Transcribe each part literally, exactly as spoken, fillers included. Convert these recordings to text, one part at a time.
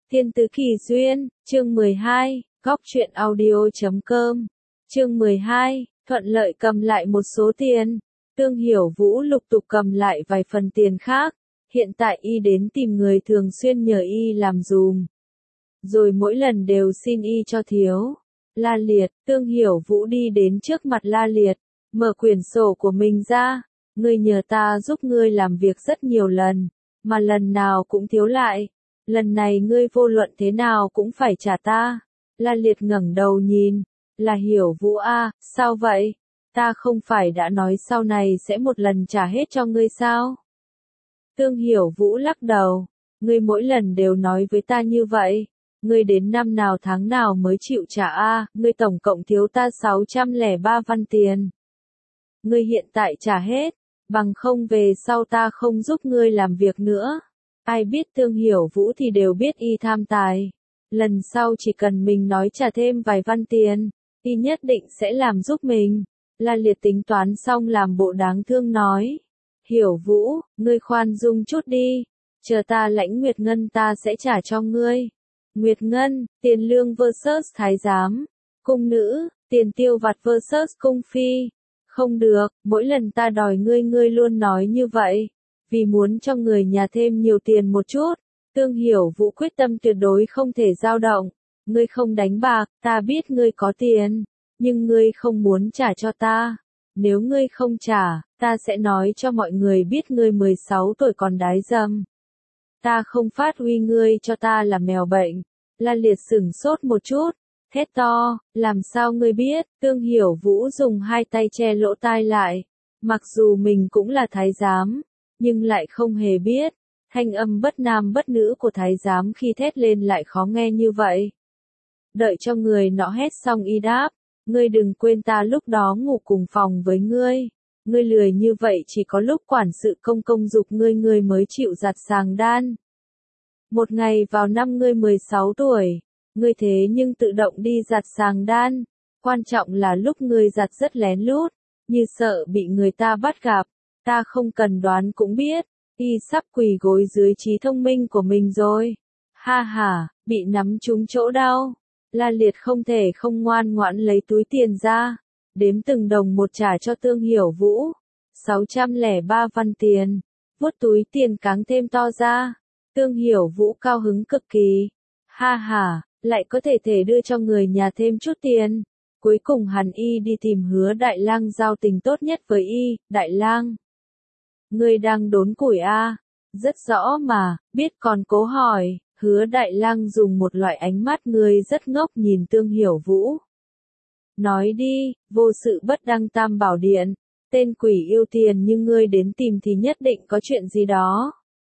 Thiên Tứ Kỳ Duyên, chương mười hai, góc truyện audio chấm com. Chương mười hai, thuận lợi cầm lại một số tiền. Tương Hiểu Vũ lục tục cầm lại vài phần tiền khác. Hiện tại y đến tìm người thường xuyên nhờ y làm dùm. Rồi mỗi lần đều xin y cho thiếu. La Liệt, Tương Hiểu Vũ đi đến trước mặt La Liệt, mở quyển sổ của mình ra. Ngươi nhờ ta giúp ngươi làm việc rất nhiều lần, mà lần nào cũng thiếu lại. Lần này ngươi vô luận thế nào cũng phải trả ta. La Liệt ngẩng đầu nhìn, là Hiểu Vũ a, sao vậy? Ta không phải đã nói sau này sẽ một lần trả hết cho ngươi sao? Tương Hiểu Vũ lắc đầu, ngươi mỗi lần đều nói với ta như vậy. Ngươi đến năm nào tháng nào mới chịu trả a, ngươi tổng cộng thiếu ta sáu trăm lẻ ba văn tiền. Ngươi hiện tại trả hết, bằng không về sau ta không giúp ngươi làm việc nữa. Ai biết Tương Hiểu Vũ thì đều biết y tham tài. Lần sau chỉ cần mình nói trả thêm vài văn tiền, y nhất định sẽ làm giúp mình. La Liệt tính toán xong làm bộ đáng thương nói. Hiểu Vũ, ngươi khoan dung chút đi. Chờ ta lãnh Nguyệt Ngân ta sẽ trả cho ngươi. Nguyệt Ngân, tiền lương versus thái giám. Cung nữ, tiền tiêu vặt versus cung phi. Không được, mỗi lần ta đòi ngươi ngươi luôn nói như vậy. Vì muốn cho người nhà thêm nhiều tiền một chút, Tương Hiểu Vũ quyết tâm tuyệt đối không thể dao động. Ngươi không đánh bạc, ta biết ngươi có tiền, nhưng ngươi không muốn trả cho ta. Nếu ngươi không trả, ta sẽ nói cho mọi người biết ngươi mười sáu tuổi còn đái dâm. Ta không phát huy ngươi cho ta là mèo bệnh. La Liệt sửng sốt một chút, thét to, làm sao ngươi biết? Tương Hiểu Vũ dùng hai tay che lỗ tai lại. Mặc dù mình cũng là thái giám, nhưng lại không hề biết, thanh âm bất nam bất nữ của thái giám khi thét lên lại khó nghe như vậy. Đợi cho người nọ hét xong y đáp, ngươi đừng quên ta lúc đó ngủ cùng phòng với ngươi. Ngươi lười như vậy chỉ có lúc quản sự công công dục ngươi ngươi mới chịu giặt sàng đan. Một ngày vào năm ngươi mười sáu tuổi, ngươi thế nhưng tự động đi giặt sàng đan. Quan trọng là lúc ngươi giặt rất lén lút, như sợ bị người ta bắt gặp. Ta không cần đoán cũng biết, y sắp quỳ gối dưới trí thông minh của mình rồi. Ha ha, bị nắm trúng chỗ đau. La Liệt không thể không ngoan ngoãn lấy túi tiền ra, đếm từng đồng một trả cho Tương Hiểu Vũ. sáu trăm lẻ ba văn tiền, vuốt túi tiền cáng thêm to ra. Tương Hiểu Vũ cao hứng cực kỳ. Ha ha, lại có thể thể đưa cho người nhà thêm chút tiền. Cuối cùng hắn y đi tìm Hứa Đại Lang giao tình tốt nhất với y. Đại Lang, ngươi đang đốn củi a? À? Rất rõ mà, biết còn cố hỏi. Hứa Đại Lang dùng một loại ánh mắt ngươi rất ngốc nhìn Tương Hiểu Vũ. Nói đi, vô sự bất đăng tam bảo điện. Tên quỷ yêu tiền như ngươi đến tìm thì nhất định có chuyện gì đó.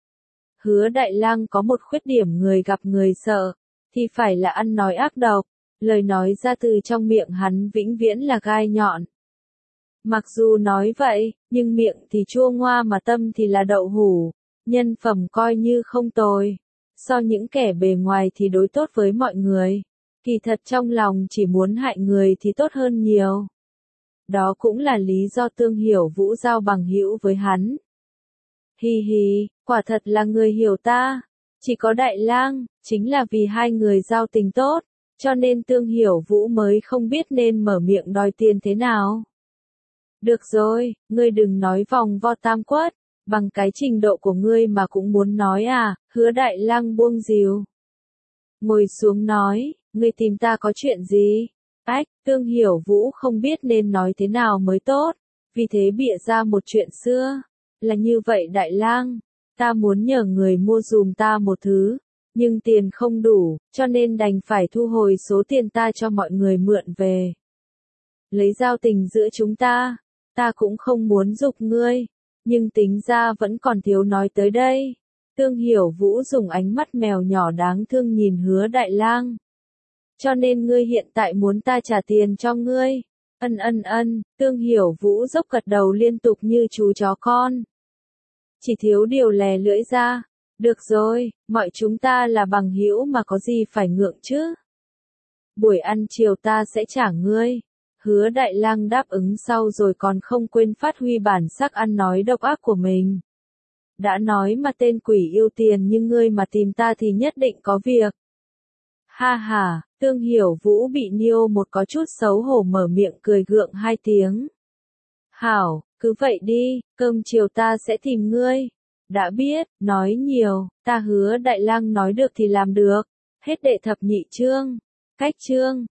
Hứa Đại Lang có một khuyết điểm người gặp người sợ, thì phải là ăn nói ác độc. Lời nói ra từ trong miệng hắn vĩnh viễn là gai nhọn. Mặc dù nói vậy, nhưng miệng thì chua ngoa mà tâm thì là đậu hũ, nhân phẩm coi như không tồi. So những kẻ bề ngoài thì đối tốt với mọi người, kỳ thật trong lòng chỉ muốn hại người thì tốt hơn nhiều. Đó cũng là lý do Tương Hiểu Vũ giao bằng hữu với hắn. Hi hi, quả thật là người hiểu ta. Chỉ có Đại Lang, chính là vì hai người giao tình tốt, cho nên Tương Hiểu Vũ mới không biết nên mở miệng đòi tiền thế nào. Được rồi, ngươi đừng nói vòng vo tam quất, bằng cái trình độ của ngươi mà cũng muốn nói à? Hứa Đại Lang buông rìu, ngồi xuống nói, ngươi tìm ta có chuyện gì? Ách, Tương Hiểu Vũ không biết nên nói thế nào mới tốt, vì thế bịa ra một chuyện xưa. Là như vậy Đại Lang, ta muốn nhờ người mua dùm ta một thứ, nhưng tiền không đủ, cho nên đành phải thu hồi số tiền ta cho mọi người mượn về. Lấy giao tình giữa chúng ta, ta cũng không muốn giục ngươi, nhưng tính ra vẫn còn thiếu nói tới đây. Tương Hiểu Vũ dùng ánh mắt mèo nhỏ đáng thương nhìn Hứa Đại Lang. Cho nên ngươi hiện tại muốn ta trả tiền cho ngươi? Ân ân ân, Tương Hiểu Vũ dốc gật đầu liên tục như chú chó con. Chỉ thiếu điều lè lưỡi ra. Được rồi, mọi chúng ta là bằng hữu mà có gì phải ngượng chứ? Buổi ăn chiều ta sẽ trả ngươi. Hứa Đại Lang đáp ứng sau rồi còn không quên phát huy bản sắc ăn nói độc ác của mình. Đã nói mà tên quỷ yêu tiền như ngươi mà tìm ta thì nhất định có việc. Ha ha, Tương Hiểu Vũ bị Niêu một có chút xấu hổ mở miệng cười gượng hai tiếng. Hảo, cứ vậy đi, cơm chiều ta sẽ tìm ngươi. Đã biết, nói nhiều, ta hứa Đại Lang nói được thì làm được. Hết đệ thập nhị chương. Cách chương.